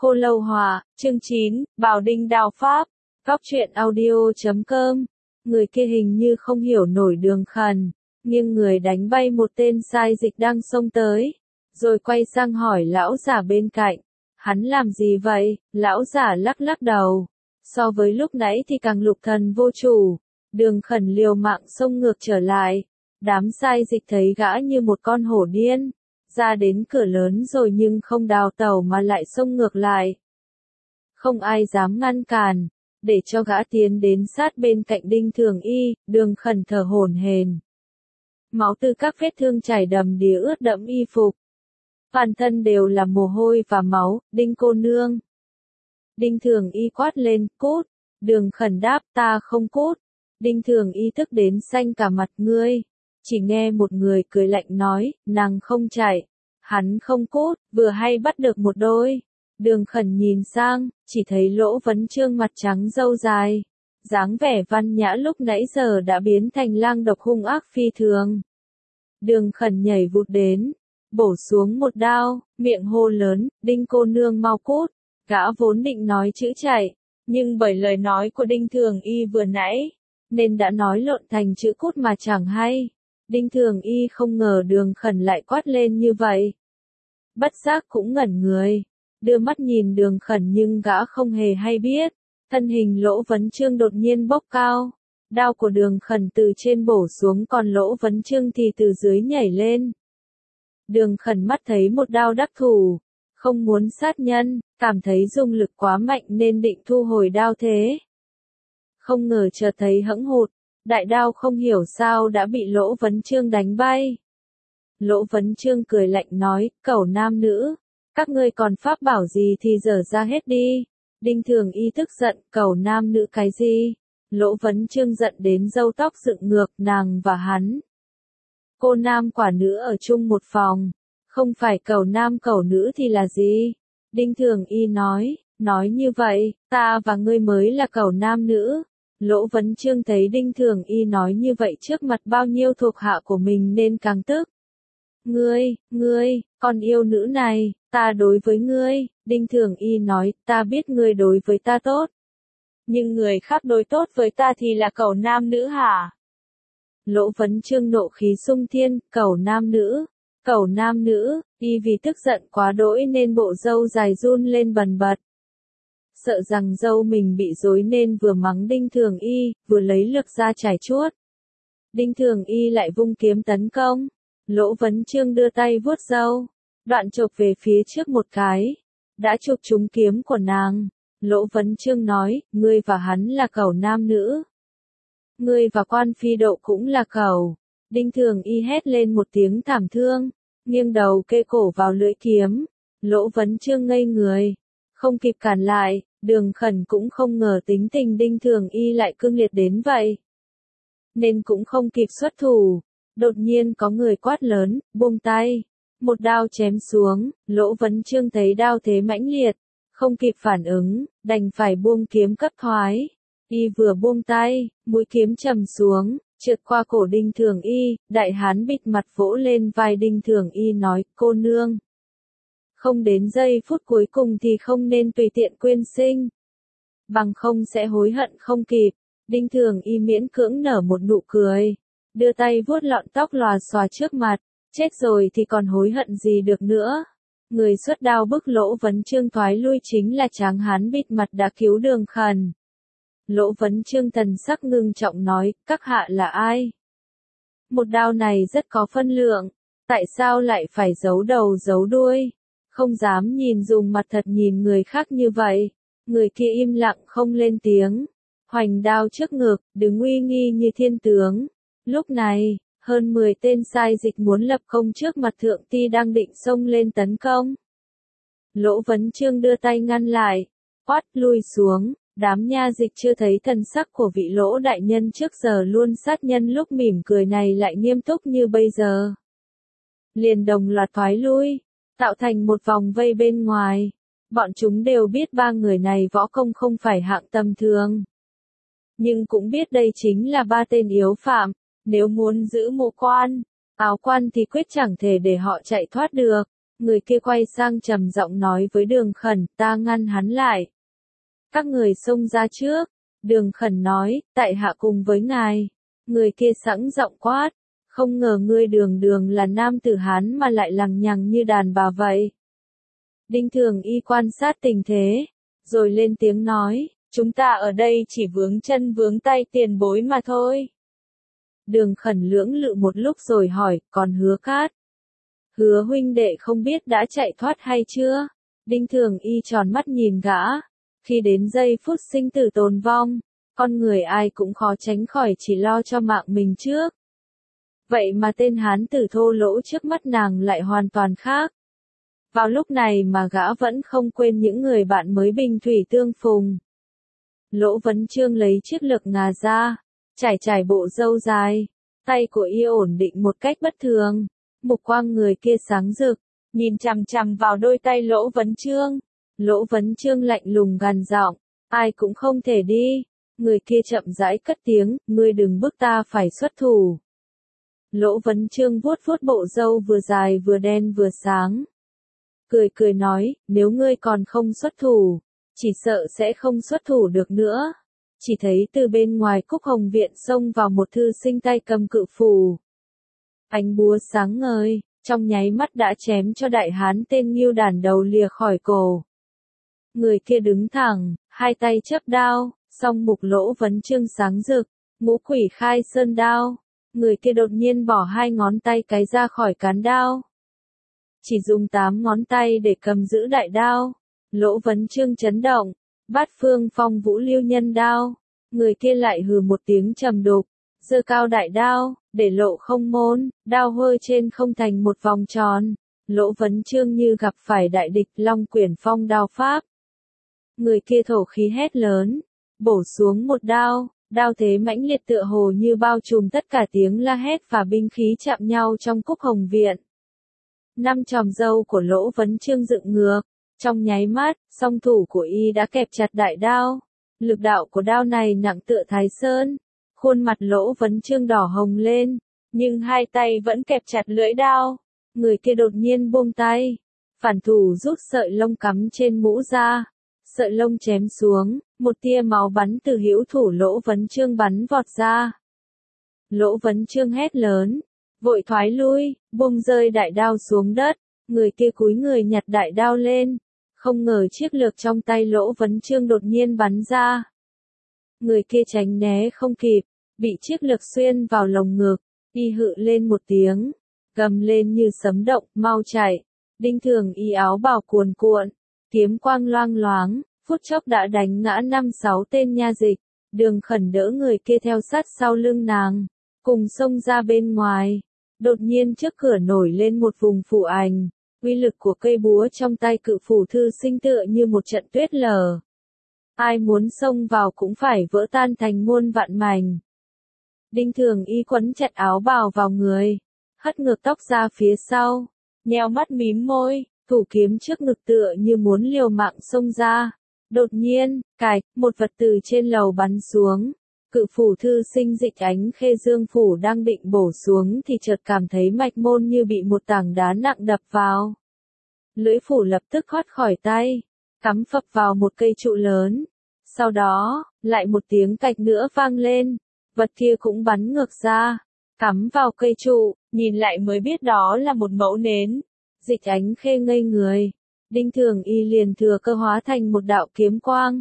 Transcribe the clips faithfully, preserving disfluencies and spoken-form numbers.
Khô Lâu Hòa, chương chín, Bảo Đinh Đao Pháp, Góc truyện audio chấm com. Người kia hình như không hiểu nổi Đường Khẩn, nghiêng người đánh bay một tên sai dịch đang xông tới, rồi quay sang hỏi lão giả bên cạnh, hắn làm gì vậy? Lão giả lắc lắc đầu, so với lúc nãy thì càng lục thần vô chủ. Đường Khẩn liều mạng xông ngược trở lại, đám sai dịch thấy gã như một con hổ điên, ra đến cửa lớn rồi nhưng không đào tẩu mà lại xông ngược lại. Không ai dám ngăn cản, để cho gã tiến đến sát bên cạnh Đinh Thường Y. Đường Khẩn thở hổn hển, máu từ các vết thương chảy đầm đìa ướt đẫm y phục, toàn thân đều là mồ hôi và máu. Đinh cô nương. Đinh Thường Y quát lên, cút. Đường Khẩn đáp, ta không cút. Đinh Thường Y tức đến xanh cả mặt. Ngươi. Chỉ nghe một người cười lạnh nói, nàng không chạy, hắn không cút, vừa hay bắt được một đôi. Đường Khẩn nhìn sang, chỉ thấy Lỗ Vấn Chương mặt trắng râu dài, dáng vẻ văn nhã lúc nãy giờ đã biến thành lang độc hung ác phi thường. Đường Khẩn nhảy vụt đến, bổ xuống một đao, miệng hô lớn, Đinh cô nương mau cút. Gã vốn định nói chữ chạy, nhưng bởi lời nói của Đinh Thường Y vừa nãy, nên đã nói lộn thành chữ cút mà chẳng hay. Đinh Thường Y không ngờ Đường Khẩn lại quát lên như vậy. Bất giác cũng ngẩn người, đưa mắt nhìn Đường Khẩn nhưng gã không hề hay biết. Thân hình Lỗ Vấn Chương đột nhiên bốc cao, đao của Đường Khẩn từ trên bổ xuống, còn Lỗ Vấn Chương thì từ dưới nhảy lên. Đường Khẩn mắt thấy một đao đắc thủ, không muốn sát nhân, cảm thấy dùng lực quá mạnh nên định thu hồi đao thế. Không ngờ chợt thấy hẫng hụt, đại đao không hiểu sao đã bị Lỗ Vấn Chương đánh bay. Lỗ Vấn Chương cười lạnh nói, cẩu nam nữ, các ngươi còn pháp bảo gì thì dở ra hết đi. Đinh Thường Y tức giận, cẩu nam nữ cái gì? Lỗ Vấn Chương giận đến râu tóc dựng ngược. Nàng và hắn, cô nam quả nữ ở chung một phòng, không phải cẩu nam cẩu nữ thì là gì? Đinh Thường Y nói, nói như vậy, ta và ngươi mới là cẩu nam nữ. Lỗ Vấn Chương thấy Đinh Thường Y nói như vậy trước mặt bao nhiêu thuộc hạ của mình nên càng tức. Ngươi, ngươi, con yêu nữ này, ta đối với ngươi. Đinh Thường Y nói, ta biết ngươi đối với ta tốt, nhưng người khác đối tốt với ta thì là cẩu nam nữ hả? Lỗ Vấn Chương nộ khí sung thiên, cẩu nam nữ, cẩu nam nữ. Y vì tức giận quá đỗi nên bộ râu dài run lên bần bật. Sợ rằng dâu mình bị rối nên vừa mắng Đinh Thường Y, vừa lấy lược ra chải chuốt. Đinh Thường Y lại vung kiếm tấn công. Lỗ Vấn Chương đưa tay vuốt râu, đoạn chộp về phía trước một cái, đã chụp trúng kiếm của nàng. Lỗ Vấn Chương nói, ngươi và hắn là cẩu nam nữ. Ngươi và Quan Phi Độ cũng là cẩu. Đinh Thường Y hét lên một tiếng thảm thương, nghiêng đầu kê cổ vào lưỡi kiếm. Lỗ Vấn Chương ngây người, không kịp cản lại. Đường Khẩn cũng không ngờ tính tình Đinh Thường Y lại cương liệt đến vậy, nên cũng không kịp xuất thủ. Đột nhiên có người quát lớn, buông tay. Một đao chém xuống. Lỗ Vấn Chương thấy đao thế mãnh liệt, không kịp phản ứng, đành phải buông kiếm cấp thoái. Y vừa buông tay, mũi kiếm trầm xuống, trượt qua cổ Đinh Thường Y. Đại hán bịt mặt vỗ lên vai Đinh Thường Y nói, cô nương, không đến giây phút cuối cùng thì không nên tùy tiện quyên sinh, bằng không sẽ hối hận không kịp. Đinh Thường Y miễn cưỡng nở một nụ cười, đưa tay vuốt lọn tóc lòa xòa trước mặt, chết rồi thì còn hối hận gì được nữa. Người xuất đao bức Lỗ Vấn Chương thoái lui chính là tráng hán bịt mặt đã cứu Đường Khẩn. Lỗ Vấn Chương thần sắc ngưng trọng nói, các hạ là ai? Một đao này rất có phân lượng, tại sao lại phải giấu đầu giấu đuôi? Không dám nhìn dùng mặt thật nhìn người khác như vậy. Người kia im lặng không lên tiếng, hoành đao trước ngực, đứng uy nghi như thiên tướng. Lúc này, hơn mười tên sai dịch muốn lập công trước mặt thượng ty đang định xông lên tấn công. Lỗ Vấn Chương đưa tay ngăn lại, quát lui xuống. Đám nha dịch chưa thấy thần sắc của vị Lỗ đại nhân trước giờ luôn sát nhân lúc mỉm cười này lại nghiêm túc như bây giờ, liền đồng loạt thoái lui, tạo thành một vòng vây bên ngoài. Bọn chúng đều biết ba người này võ công không phải hạng tầm thường, nhưng cũng biết đây chính là ba tên yếu phạm. Nếu muốn giữ mộ quan, áo quan thì quyết chẳng thể để họ chạy thoát được. Người kia quay sang trầm giọng nói với Đường Khẩn, ta ngăn hắn lại. Các người xông ra trước. Đường Khẩn nói, tại hạ cùng với ngài. Người kia sẵn giọng quát, không ngờ ngươi Đường Đường là nam tử Hán mà lại lằng nhằng như đàn bà vậy. Đinh Thường Y quan sát tình thế, rồi lên tiếng nói, chúng ta ở đây chỉ vướng chân vướng tay tiền bối mà thôi. Đường Khẩn lưỡng lự một lúc rồi hỏi, còn Hứa Cát? Hứa huynh đệ không biết đã chạy thoát hay chưa? Đinh Thường Y tròn mắt nhìn gã. Khi đến giây phút sinh tử tồn vong, con người ai cũng khó tránh khỏi chỉ lo cho mạng mình trước. Vậy mà tên hán tử thô lỗ trước mắt nàng lại hoàn toàn khác. Vào lúc này mà gã vẫn không quên những người bạn mới bình thủy tương phùng. Lỗ Vấn Chương lấy chiếc lược ngà ra, trải trải bộ râu dài, tay của y ổn định một cách bất thường. Mục quang người kia sáng rực, nhìn chằm chằm vào đôi tay Lỗ Vấn Chương. Lỗ Vấn Chương lạnh lùng gằn giọng, ai cũng không thể đi. Người kia chậm rãi cất tiếng, ngươi đừng bức ta phải xuất thủ. Lỗ Vấn Chương vuốt vuốt bộ râu vừa dài vừa đen vừa sáng. Cười cười nói, nếu ngươi còn không xuất thủ, chỉ sợ sẽ không xuất thủ được nữa. Chỉ thấy từ bên ngoài Cúc Hồng Viện xông vào một thư sinh tay cầm cự phù. Ánh búa sáng ngời, trong nháy mắt đã chém cho đại hán tên Ngưu Đản đầu lìa khỏi cổ. Người kia đứng thẳng, hai tay chớp đao, song mục Lỗ Vấn Chương sáng rực, ngũ quỷ khai sơn đao. Người kia đột nhiên bỏ hai ngón tay cái ra khỏi cán đao. Chỉ dùng tám ngón tay để cầm giữ đại đao. Lỗ Vấn Chương chấn động, bát phương phong vũ lưu nhân đao. Người kia lại hừ một tiếng trầm đục, giơ cao đại đao, để lộ không môn, đao hơi trên không thành một vòng tròn. Lỗ Vấn Chương như gặp phải đại địch, Long Quyển Phong đao pháp. Người kia thổ khí hét lớn, bổ xuống một đao, đao thế mãnh liệt tựa hồ như bao trùm tất cả tiếng la hét và binh khí chạm nhau trong Cúc Hồng Viện. Năm chòm râu của Lỗ Vấn Chương dựng ngược, trong nháy mắt, song thủ của y đã kẹp chặt đại đao. Lực đạo của đao này nặng tựa Thái Sơn. Khuôn mặt Lỗ Vấn Chương đỏ hồng lên, nhưng hai tay vẫn kẹp chặt lưỡi đao. Người kia đột nhiên buông tay, phản thủ rút sợi lông cắm trên mũ ra. Sợi lông chém xuống, một tia máu bắn từ hữu thủ Lỗ Vấn Chương bắn vọt ra. Lỗ Vấn Chương hét lớn, vội thoái lui, buông rơi đại đao xuống đất. Người kia cúi người nhặt đại đao lên, không ngờ chiếc lược trong tay Lỗ Vấn Chương đột nhiên bắn ra. Người kia tránh né không kịp, bị chiếc lược xuyên vào lồng ngực, y hự lên một tiếng, gầm lên như sấm động, mau chạy. Đinh Thường Y áo bào cuồn cuộn, kiếm quang loang loáng, phút chốc đã đánh ngã năm sáu tên nha dịch. Đường Khẩn đỡ người kia theo sát sau lưng nàng, cùng xông ra bên ngoài. Đột nhiên trước cửa nổi lên một vùng phủ ảnh, uy lực của cây búa trong tay cự phủ thư sinh tựa như một trận tuyết lở. Ai muốn xông vào cũng phải vỡ tan thành muôn vạn mảnh. Đinh Thường Y quấn chặt áo bào vào người, hất ngược tóc ra phía sau, nheo mắt mím môi, thủ kiếm trước ngực tựa như muốn liều mạng xông ra. Đột nhiên, cạch, một vật từ trên lầu bắn xuống. Cự phủ thư sinh Dịch Ánh Khê Dương phủ đang định bổ xuống thì chợt cảm thấy mạch môn như bị một tảng đá nặng đập vào. Lưỡi phủ lập tức thoát khỏi tay, cắm phập vào một cây trụ lớn. Sau đó, lại một tiếng cạch nữa vang lên, vật kia cũng bắn ngược ra, cắm vào cây trụ, nhìn lại mới biết đó là một mẫu nến. Dịch Ánh Khê ngây người, Đinh Thường Y liền thừa cơ hóa thành một đạo kiếm quang.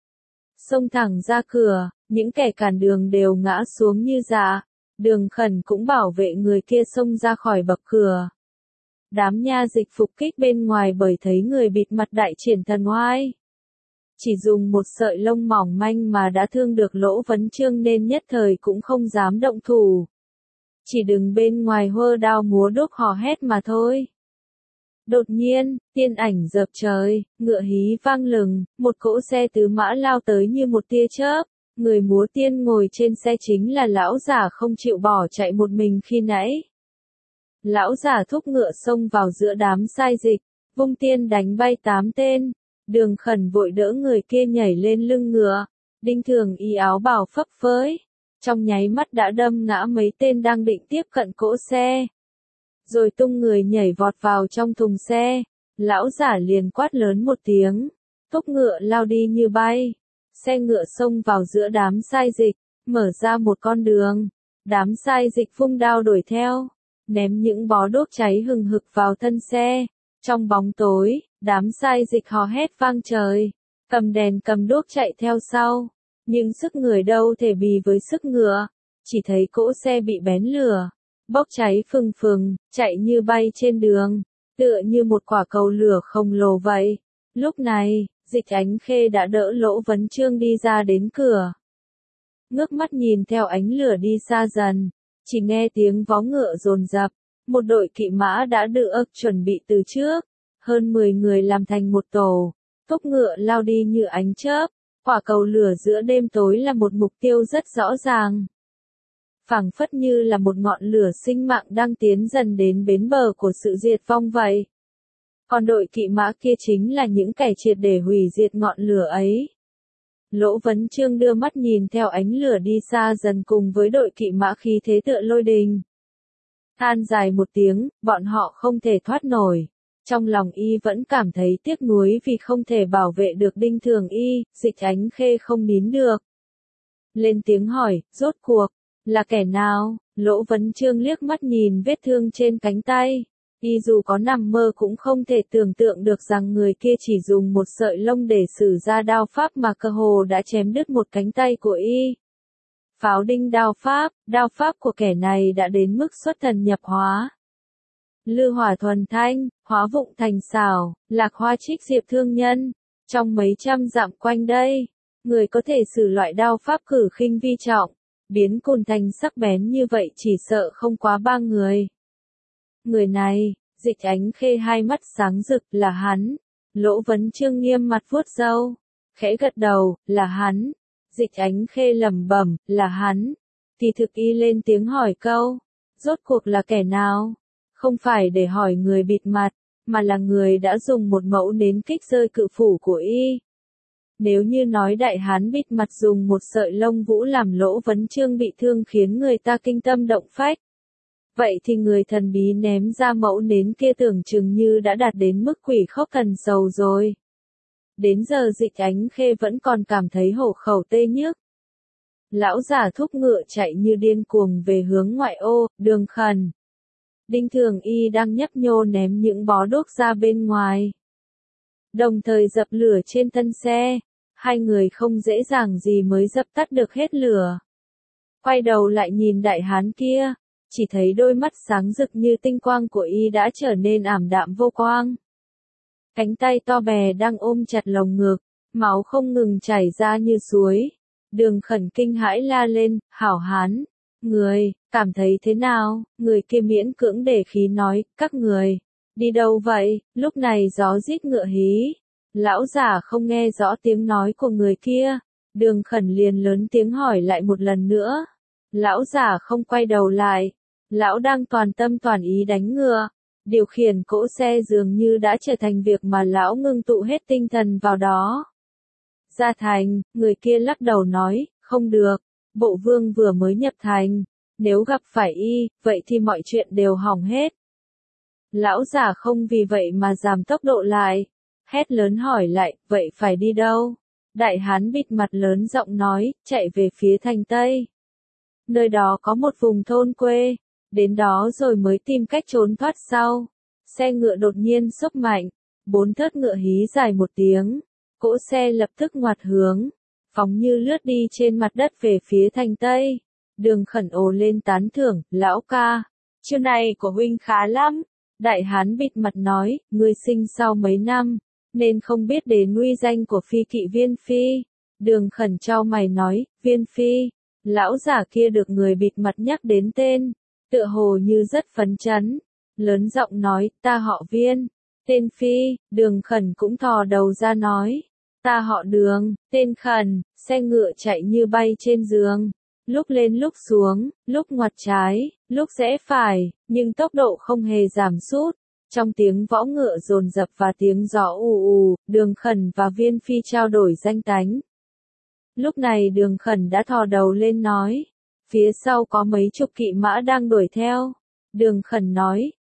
Xông thẳng ra cửa, những kẻ cản đường đều ngã xuống như dạ. Đường Khẩn cũng bảo vệ người kia xông ra khỏi bậc cửa. Đám nha dịch phục kích bên ngoài bởi thấy người bịt mặt đại triển thần oai. Chỉ dùng một sợi lông mỏng manh mà đã thương được Lỗ Vấn Chương nên nhất thời cũng không dám động thủ. Chỉ đứng bên ngoài hơ đao múa đuốc hò hét mà thôi. Đột nhiên, tiên ảnh dợp trời, ngựa hí vang lừng, một cỗ xe tứ mã lao tới như một tia chớp. Người múa tiên ngồi trên xe chính là lão giả không chịu bỏ chạy một mình khi nãy. Lão giả thúc ngựa xông vào giữa đám sai dịch, vung tiên đánh bay tám tên. Đường Khẩn vội đỡ người kia nhảy lên lưng ngựa. Đinh Thường Y áo bào phấp phới, trong nháy mắt đã đâm ngã mấy tên đang định tiếp cận cỗ xe. rồi tung người nhảy vọt vào trong thùng xe. Lão giả liền quát lớn một tiếng, thúc ngựa lao đi như bay. Xe ngựa xông vào giữa đám sai dịch, mở ra một con đường. Đám sai dịch vung đao đuổi theo, ném những bó đuốc cháy hừng hực vào thân xe. Trong bóng tối, đám sai dịch hò hét vang trời, cầm đèn cầm đuốc chạy theo sau. Nhưng sức người đâu thể bì với sức ngựa, chỉ thấy cỗ xe bị bén lửa, bốc cháy phừng phừng, chạy như bay trên đường, tựa như một quả cầu lửa khổng lồ vậy. Lúc này, Dịch Ánh Khê đã đỡ Lỗ Vấn Chương đi ra đến cửa. Ngước mắt nhìn theo ánh lửa đi xa dần, chỉ nghe tiếng vó ngựa dồn dập, một đội kỵ mã đã được chuẩn bị từ trước, hơn mười người làm thành một tổ, thúc ngựa lao đi như ánh chớp. Quả cầu lửa giữa đêm tối là một mục tiêu rất rõ ràng, phảng phất như là một ngọn lửa sinh mạng đang tiến dần đến bến bờ của sự diệt vong vậy. Còn đội kỵ mã kia chính là những kẻ triệt để hủy diệt ngọn lửa ấy. Lỗ Vấn Chương đưa mắt nhìn theo ánh lửa đi xa dần cùng với đội kỵ mã khí thế tựa lôi đình. Than dài một tiếng, bọn họ không thể thoát nổi. Trong lòng y vẫn cảm thấy tiếc nuối vì không thể bảo vệ được Đinh Thường Y. Dịch Ánh Khê không nín được, lên tiếng hỏi, rốt cuộc là kẻ nào? Lỗ Vấn Chương liếc mắt nhìn vết thương trên cánh tay. Y dù có nằm mơ cũng không thể tưởng tượng được rằng người kia chỉ dùng một sợi lông để sử ra đao pháp mà cơ hồ đã chém đứt một cánh tay của y. Pháo đinh đao pháp, đao pháp của kẻ này đã đến mức xuất thần nhập hóa. Lư hỏa thuần thanh, hóa vụng thành xảo, lạc hoa trích diệp thương nhân. Trong mấy trăm dặm quanh đây, người có thể sử loại đao pháp cử khinh vi trọng, biến cồn thành sắc bén như vậy chỉ sợ không quá ba người. Người này, Dịch Ánh Khê hai mắt sáng rực, là hắn. Lỗ Vấn Chương nghiêm mặt vuốt râu, khẽ gật đầu, là hắn. Dịch Ánh Khê lẩm bẩm, là hắn. Thì thực y lên tiếng hỏi câu, rốt cuộc là kẻ nào? Không phải để hỏi người bịt mặt, mà là người đã dùng một mẫu nến kích rơi cự phủ của y. Nếu như nói đại hán bịt mặt dùng một sợi lông vũ làm Lỗ Vấn Chương bị thương khiến người ta kinh tâm động phách, vậy thì người thần bí ném ra mẫu nến kia tưởng chừng như đã đạt đến mức quỷ khóc thần sầu rồi. Đến giờ Dịch Ánh Khê vẫn còn cảm thấy hổ khẩu tê nhức. Lão giả thúc ngựa chạy như điên cuồng về hướng ngoại ô, Đường Khẩn. Đinh Thường Y đang nhấp nhô ném những bó đuốc ra bên ngoài, đồng thời dập lửa trên thân xe. Hai người không dễ dàng gì mới dập tắt được hết lửa. Quay đầu lại nhìn đại hán kia, chỉ thấy đôi mắt sáng rực như tinh quang của y đã trở nên ảm đạm vô quang. Cánh tay to bè đang ôm chặt lồng ngực, máu không ngừng chảy ra như suối. Đường Khẩn kinh hãi la lên, hảo hán, người, cảm thấy thế nào? Người kia miễn cưỡng để khí nói, các người, đi đâu vậy? Lúc này gió rít ngựa hí. Lão giả không nghe rõ tiếng nói của người kia. Đường Khẩn liền lớn tiếng hỏi lại một lần nữa. Lão giả không quay đầu lại. Lão đang toàn tâm toàn ý đánh ngựa. Điều khiển cỗ xe dường như đã trở thành việc mà lão ngưng tụ hết tinh thần vào đó. Ra thành, người kia lắc đầu nói, không được. Bộ vương vừa mới nhập thành. Nếu gặp phải y, vậy thì mọi chuyện đều hỏng hết. Lão giả không vì vậy mà giảm tốc độ lại. Hét lớn hỏi lại, vậy phải đi đâu? Đại hán bịt mặt lớn giọng nói, chạy về phía thành Tây. Nơi đó có một vùng thôn quê, đến đó rồi mới tìm cách trốn thoát sau. Xe ngựa đột nhiên xốc mạnh, bốn thớt ngựa hí dài một tiếng, cỗ xe lập tức ngoặt hướng, phóng như lướt đi trên mặt đất về phía thành Tây. Đường Khẩn ồ lên tán thưởng, lão ca, chiêu này của huynh khá lắm. Đại hán bịt mặt nói, ngươi sinh sau mấy năm, nên không biết đến uy danh của phi kỵ Viên Phi. Đường Khẩn chau mày nói, Viên Phi. Lão giả kia được người bịt mặt nhắc đến tên, tựa hồ như rất phấn chấn, lớn giọng nói, ta họ Viên, tên Phi. Đường Khẩn cũng thò đầu ra nói, ta họ Đường, tên Khẩn. Xe ngựa chạy như bay trên giường, lúc lên lúc xuống, lúc ngoặt trái, lúc rẽ phải, nhưng tốc độ không hề giảm sút. Trong tiếng võ ngựa dồn dập và tiếng gió ù ù, Đường Khẩn và Viên Phi trao đổi danh tánh. Lúc này Đường Khẩn đã thò đầu lên nói, phía sau có mấy chục kỵ mã đang đuổi theo. Đường Khẩn nói,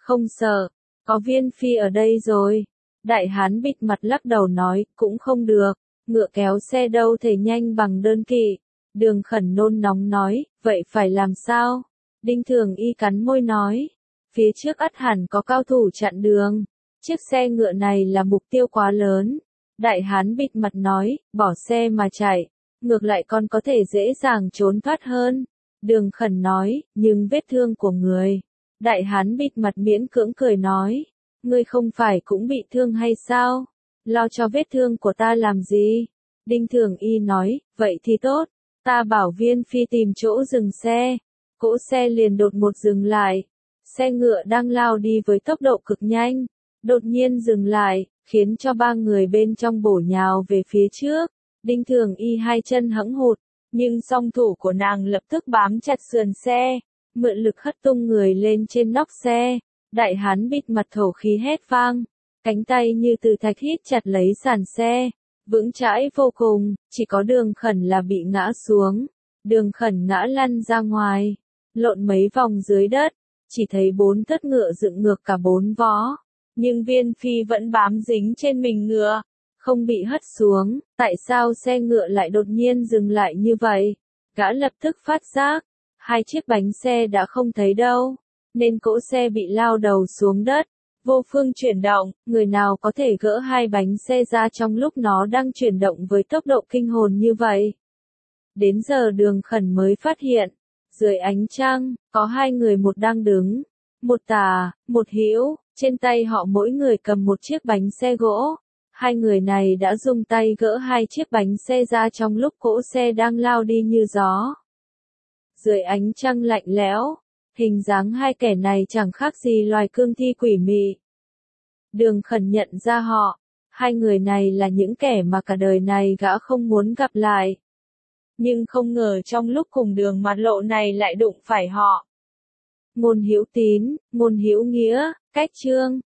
Không sợ, có Viên Phi ở đây rồi. Đại hán bịt mặt lắc đầu nói, cũng không được, ngựa kéo xe đâu thể nhanh bằng đơn kỵ. Đường Khẩn nôn nóng nói, vậy phải làm sao? Đinh Thường Y cắn môi nói, phía trước ắt hẳn có cao thủ chặn đường. Chiếc xe ngựa này là mục tiêu quá lớn. Đại hán bịt mặt nói, bỏ xe mà chạy, ngược lại còn có thể dễ dàng trốn thoát hơn. Đường Khẩn nói, nhưng vết thương của người. Đại hán bịt mặt miễn cưỡng cười nói, ngươi không phải cũng bị thương hay sao? Lo cho vết thương của ta làm gì? Đinh Thường Y nói, vậy thì tốt, ta bảo Viên Phi tìm chỗ dừng xe. Cỗ xe liền đột ngột dừng lại. Xe ngựa đang lao đi với tốc độ cực nhanh, đột nhiên dừng lại, khiến cho ba người bên trong bổ nhào về phía trước. Đinh Thường Y hai chân hẫng hụt, nhưng song thủ của nàng lập tức bám chặt sườn xe, mượn lực hất tung người lên trên nóc xe. Đại hán bịt mặt thổ khí hét vang, cánh tay như từ thạch hít chặt lấy sàn xe, vững chãi vô cùng, chỉ có Đường Khẩn là bị ngã xuống. Đường Khẩn ngã lăn ra ngoài, lộn mấy vòng dưới đất, chỉ thấy bốn thất ngựa dựng ngược cả bốn vó, nhưng Viên Phi vẫn bám dính trên mình ngựa, không bị hất xuống. Tại sao xe ngựa lại đột nhiên dừng lại như vậy? Gã lập tức phát giác, hai chiếc bánh xe đã không thấy đâu, nên cỗ xe bị lao đầu xuống đất, vô phương chuyển động. Người nào có thể gỡ hai bánh xe ra trong lúc nó đang chuyển động với tốc độ kinh hồn như vậy? Đến giờ Đường Khẩn mới phát hiện, dưới ánh trăng, có hai người, một đang đứng, một tả, một hữu, trên tay họ mỗi người cầm một chiếc bánh xe gỗ. Hai người này đã dùng tay gỡ hai chiếc bánh xe ra trong lúc cỗ xe đang lao đi như gió. Dưới ánh trăng lạnh lẽo, hình dáng hai kẻ này chẳng khác gì loài cương thi quỷ mị. Đường Khẩn nhận ra họ, hai người này là những kẻ mà cả đời này gã không muốn gặp lại. Nhưng không ngờ trong lúc cùng đường mặt lộ này lại đụng phải họ. Ngôn Hữu Tín, Ngôn Hữu Nghĩa, Cách Trương.